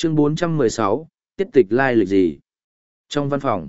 Chương 416, tiết tịch lai lịch gì? Trong văn phòng,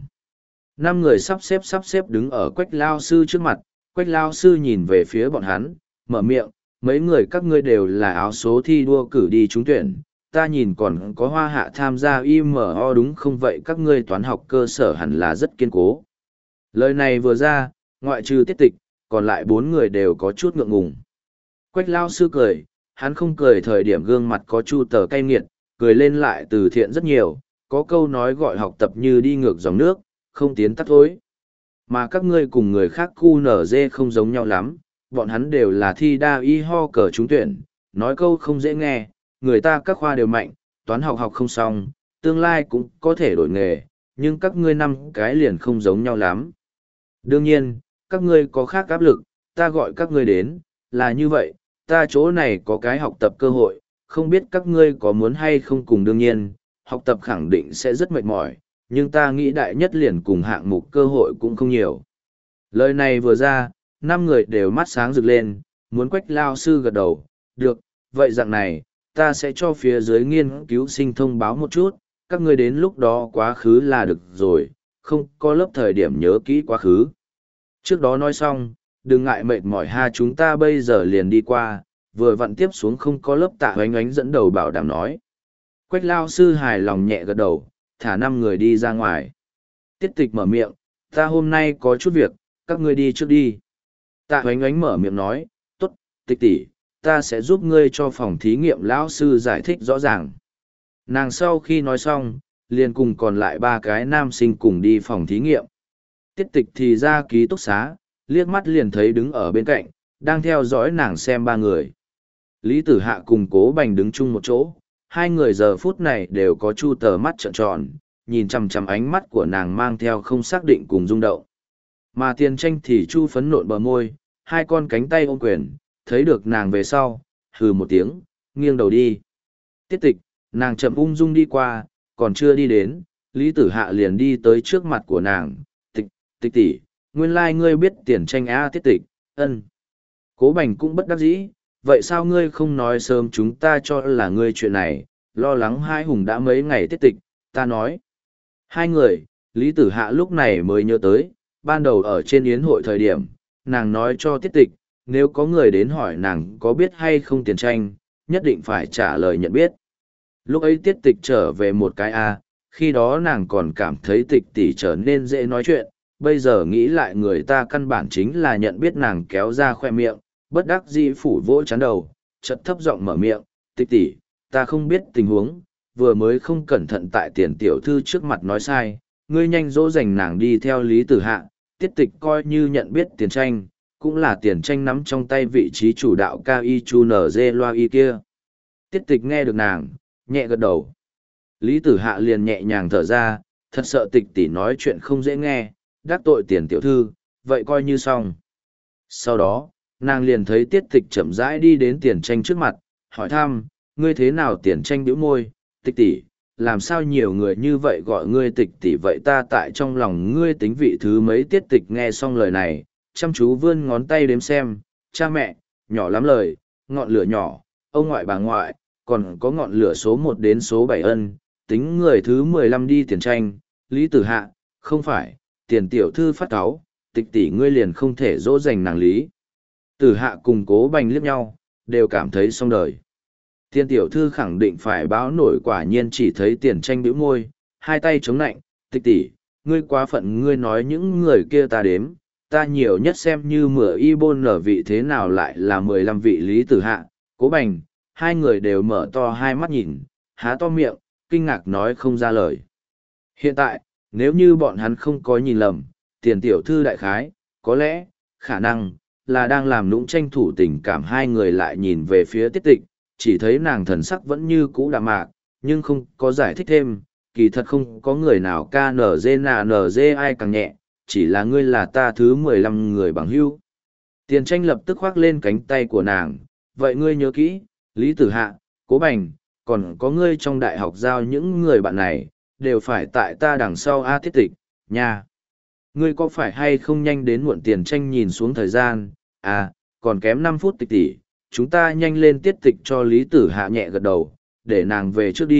5 người sắp xếp đứng ở Quách Lao Sư trước mặt. Quách Lao Sư nhìn về phía bọn hắn, mở miệng, mấy người các ngươi đều là áo số thi đua cử đi trúng tuyển, ta nhìn còn có Hoa Hạ tham gia IMO đúng không vậy, các ngươi toán học cơ sở hẳn là rất kiên cố. Lời này vừa ra, ngoại trừ tiết tịch, còn lại 4 người đều có chút ngượng ngùng. Quách Lao Sư cười, hắn không cười thời điểm gương mặt có chu tờ cay nghiệt, cười lên lại từ thiện rất nhiều, có câu nói gọi học tập như đi ngược dòng nước, không tiến tắt thối. Mà các ngươi cùng người khác QNZ không giống nhau lắm, bọn hắn đều là thi đa y ho cờ trúng tuyển, nói câu không dễ nghe, người ta các khoa đều mạnh, toán học học không xong, tương lai cũng có thể đổi nghề, nhưng các ngươi 5 cái liền không giống nhau lắm. Đương nhiên, các ngươi có khác áp lực, ta gọi các ngươi đến, là như vậy, ta chỗ này có cái học tập cơ hội, không biết các ngươi có muốn hay không cùng. Đương nhiên, học tập khẳng định sẽ rất mệt mỏi, nhưng ta nghĩ đại nhất liền cùng hạng mục cơ hội cũng không nhiều. Lời này vừa ra, 5 người đều mắt sáng rực lên, muốn Quách Lao Sư gật đầu, được, vậy dạng này, ta sẽ cho phía dưới nghiên cứu sinh thông báo một chút, các ngươi đến lúc đó quá khứ là được rồi, không có lớp thời điểm nhớ kỹ quá khứ. Trước đó nói xong, đừng ngại mệt mỏi ha, chúng ta bây giờ liền đi qua, vừa vặn tiếp xuống không có lớp. Tạ Hoánh Ánh dẫn đầu bảo đảm nói. Quách Lao Sư hài lòng nhẹ gật đầu, thả 5 người đi ra ngoài. Tiết tịch mở miệng, ta hôm nay có chút việc, các ngươi đi trước đi. Tạ Hoánh Ánh mở miệng nói, tốt, tịch tỷ, ta sẽ giúp ngươi cho phòng thí nghiệm lão sư giải thích rõ ràng. Nàng sau khi nói xong, liền cùng còn lại 3 cái nam sinh cùng đi phòng thí nghiệm. Tiết tịch thì ra ký túc xá, liếc mắt liền thấy đứng ở bên cạnh, đang theo dõi nàng xem 3 người. Lý Tử Hạ cùng Cố Bành đứng chung một chỗ, 2 người giờ phút này đều có chu tờ mắt trợn tròn, nhìn chằm chằm ánh mắt của nàng mang theo không xác định cùng rung động. Mà Tiền Tranh thì chu phấn nộn bờ môi, 2 con cánh tay ôm quyền, thấy được nàng về sau, hừ một tiếng, nghiêng đầu đi. Tiết tịch, nàng chậm ung dung đi qua, còn chưa đi đến, Lý Tử Hạ liền đi tới trước mặt của nàng, tịch tỷ, nguyên lai ngươi biết Tiền Tranh á. Tiết tịch, ân. Cố Bành cũng bất đắc dĩ, vậy sao ngươi không nói sớm, chúng ta cho là ngươi chuyện này, lo lắng hai hùng đã mấy ngày. Tiết tịch, ta nói. 2 người, Lý Tử Hạ lúc này mới nhớ tới, ban đầu ở trên yến hội thời điểm, nàng nói cho Tiết tịch, nếu có người đến hỏi nàng có biết hay không Tiền Tranh, nhất định phải trả lời nhận biết. Lúc ấy Tiết tịch trở về một cái khi đó nàng còn cảm thấy tịch tỷ trở nên dễ nói chuyện, bây giờ nghĩ lại người ta căn bản chính là nhận biết. Nàng kéo ra khoe miệng, bất đắc dĩ phủ vỗ chán đầu, chợt thấp giọng mở miệng, tịch tỷ, ta không biết tình huống, vừa mới không cẩn thận tại Tiền tiểu thư trước mặt nói sai, ngươi nhanh dỗ dành nàng đi theo Lý Tử Hạ. Tiết tịch coi như nhận biết Tiền Tranh, cũng là Tiền Tranh nắm trong tay vị trí chủ đạo ca y chu nở dê loa y kia. Tiết tịch nghe được nàng, nhẹ gật đầu. Lý Tử Hạ liền nhẹ nhàng thở ra, thật sợ tịch tỷ nói chuyện không dễ nghe, đắc tội Tiền tiểu thư, vậy coi như xong. Sau đó, nàng liền thấy Tiết tịch chậm rãi đi đến Tiền Tranh trước mặt, hỏi thăm, ngươi thế nào? Tiền Tranh bĩu môi, tịch tỷ, làm sao nhiều người như vậy gọi ngươi tịch tỷ vậy, ta tại trong lòng ngươi tính vị thứ mấy? Tiết tịch nghe xong lời này, chăm chú vươn ngón tay đếm xem, cha mẹ, nhỏ lắm lời, ngọn lửa nhỏ, ông ngoại bà ngoại, còn có ngọn lửa số 1 đến số 7 ân, tính người thứ 15 đi. Tiền Tranh, Lý Tử Hạ, không phải, Tiền tiểu thư phát cáu, tịch tỷ ngươi liền không thể dỗ dành nàng Lý Tử Hạ cùng Cố Bành liếc nhau, đều cảm thấy xong đời. Tiền tiểu thư khẳng định phải báo nổi, quả nhiên chỉ thấy Tiền Tranh bĩu môi, 2 tay chống nạnh, tịch tỷ, ngươi quá phận, ngươi nói những người kia ta đếm, ta nhiều nhất xem như mửa y bôn nở vị, thế nào lại là 15 vị? Lý Tử Hạ, Cố Bành, 2 người đều mở to hai mắt nhìn, há to miệng, kinh ngạc nói không ra lời. Hiện tại, nếu như bọn hắn không có nhìn lầm, Tiền tiểu thư đại khái, có lẽ, khả năng, là đang làm nũng tranh thủ tình cảm. 2 người lại nhìn về phía Tiết tịch, chỉ thấy nàng thần sắc vẫn như cũ đạm mạc, nhưng không có giải thích thêm, kỳ thật không có người nào KNZ ai càng nhẹ, chỉ là ngươi là ta thứ 15 người bằng hữu. Tiền Tranh lập tức khoác lên cánh tay của nàng, vậy ngươi nhớ kỹ, Lý Tử Hạ, Cố Bành, còn có ngươi trong đại học giao những người bạn này, đều phải tại ta đằng sau. Tiết tịch, nha. Ngươi có phải hay không nhanh đến muộn? Tiền Tranh nhìn xuống thời gian, còn kém 5 phút. Tịch tỷ, chúng ta nhanh lên. Tiết tịch cho Lý Tử Hạ nhẹ gật đầu, để nàng về trước đi,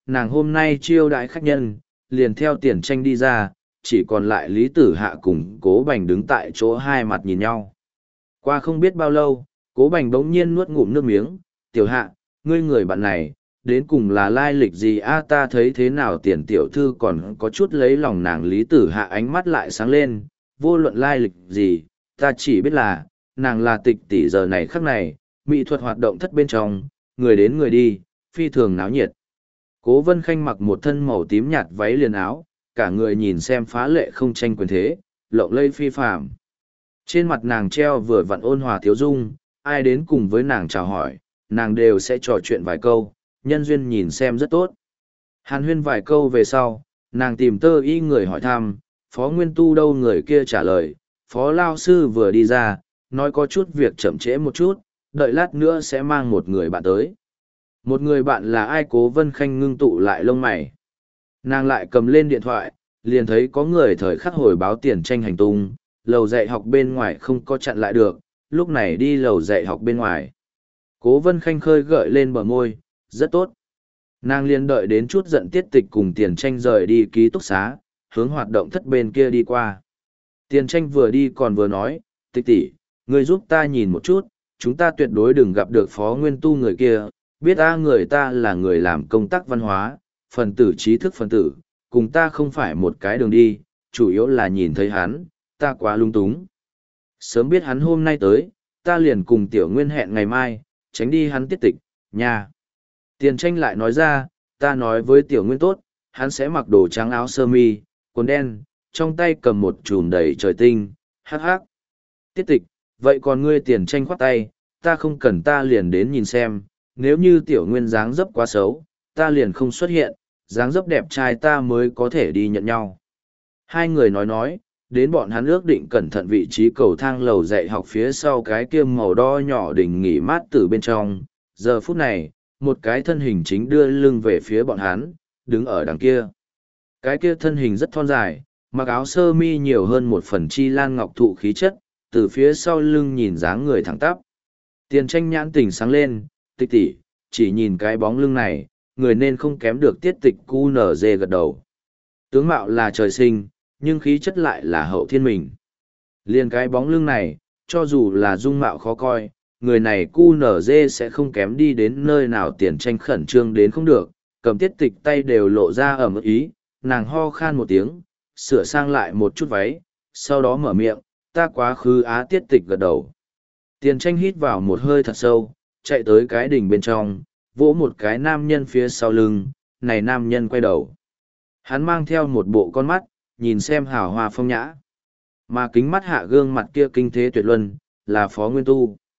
nàng hôm nay chiêu đãi khách nhân, liền theo Tiền Tranh đi ra, chỉ còn lại Lý Tử Hạ cùng Cố Bành đứng tại chỗ hai mặt nhìn nhau. Qua không biết bao lâu, Cố Bành bỗng nhiên nuốt ngụm nước miếng, tiểu hạ, ngươi người bạn này, đến cùng là lai lịch gì a, ta thấy thế nào Tiền tiểu thư còn có chút lấy lòng nàng. Lý Tử Hạ ánh mắt lại sáng lên, vô luận lai lịch gì, ta chỉ biết là, nàng là tịch tỷ giờ này khắc này, mỹ thuật hoạt động thất bên trong, người đến người đi, phi thường náo nhiệt. Cố Vân Khanh mặc một thân màu tím nhạt váy liền áo, cả người nhìn xem phá lệ không tranh quyền thế, lộng lẫy phi phàm. Trên mặt nàng treo vừa vặn ôn hòa thiếu dung, ai đến cùng với nàng chào hỏi, nàng đều sẽ trò chuyện vài câu, nhân duyên nhìn xem rất tốt. Hàn huyên vài câu về sau, nàng tìm Tơ Y người hỏi thăm, Phó Nguyên Tu đâu, người kia trả lời, Phó Lao Sư vừa đi ra, nói có chút việc chậm trễ một chút, đợi lát nữa sẽ mang một người bạn tới. Một người bạn là ai? Cố Vân Khanh ngưng tụ lại lông mày. Nàng lại cầm lên điện thoại, liền thấy có người thời khắc hồi báo Tiền Tranh hành tung, lầu dạy học bên ngoài không có chặn lại được, lúc này đi lầu dạy học bên ngoài. Cố Vân Khanh khơi gợi lên bờ môi, rất tốt. Nàng liền đợi đến chút giận Tiết Tịch cùng Tiền Tranh rời đi ký túc xá, hướng hoạt động thất bên kia đi qua. Tiền Tranh vừa đi còn vừa nói, Tịch tỷ, ngươi giúp ta nhìn một chút, chúng ta tuyệt đối đừng gặp được Phó Nguyên Tu người kia, biết người ta là người làm công tác văn hóa, phần tử trí thức phần tử, cùng ta không phải một cái đường đi, chủ yếu là nhìn thấy hắn, ta quá lung túng. Sớm biết hắn hôm nay tới, ta liền cùng Tiểu Nguyên hẹn ngày mai, tránh đi hắn Tiết Tịch, nha. Tiền Tranh lại nói ra, ta nói với Tiểu Nguyên tốt, hắn sẽ mặc đồ trắng áo sơ mi, quần đen, trong tay cầm một chùm đầy trời tinh, hắc hắc. Tiết Tịch, vậy còn ngươi? Tiền Tranh khoát tay, ta không cần, ta liền đến nhìn xem, nếu như Tiểu Nguyên dáng dấp quá xấu, ta liền không xuất hiện, dáng dấp đẹp trai ta mới có thể đi nhận nhau. Hai người nói, đến bọn hắn ước định cẩn thận vị trí cầu thang lầu dạy học phía sau cái kia màu đo nhỏ đỉnh nghỉ mát từ bên trong. Giờ phút này, một cái thân hình chính đưa lưng về phía bọn hắn, đứng ở đằng kia. Cái kia thân hình rất thon dài, mặc áo sơ mi nhiều hơn một phần chi lan ngọc thụ khí chất, từ phía sau lưng nhìn dáng người thẳng tắp. Tiền Tranh nhãn tỉnh sáng lên, Tịch tỷ, chỉ nhìn cái bóng lưng này, người nên không kém được Tiết Tịch. QNZ gật đầu. Tướng mạo là trời sinh, nhưng khí chất lại là hậu thiên mình. Liền cái bóng lưng này, cho dù là dung mạo khó coi, người này QNZ sẽ không kém đi đến nơi nào. Tiền Tranh khẩn trương đến không được, cầm Tiết Tịch tay đều lộ ra ở mức ý, nàng ho khan một tiếng, sửa sang lại một chút váy, sau đó mở miệng, ta quá khứ á. Tiết Tịch gật đầu. Tiền Tranh hít vào một hơi thật sâu, chạy tới cái đỉnh bên trong, vỗ một cái nam nhân phía sau lưng, này nam nhân quay đầu. Hắn mang theo một bộ con mắt, nhìn xem hào hoa phong nhã. Mà kính mắt hạ gương mặt kia kinh thế tuyệt luân, là Phó Nguyên Tu.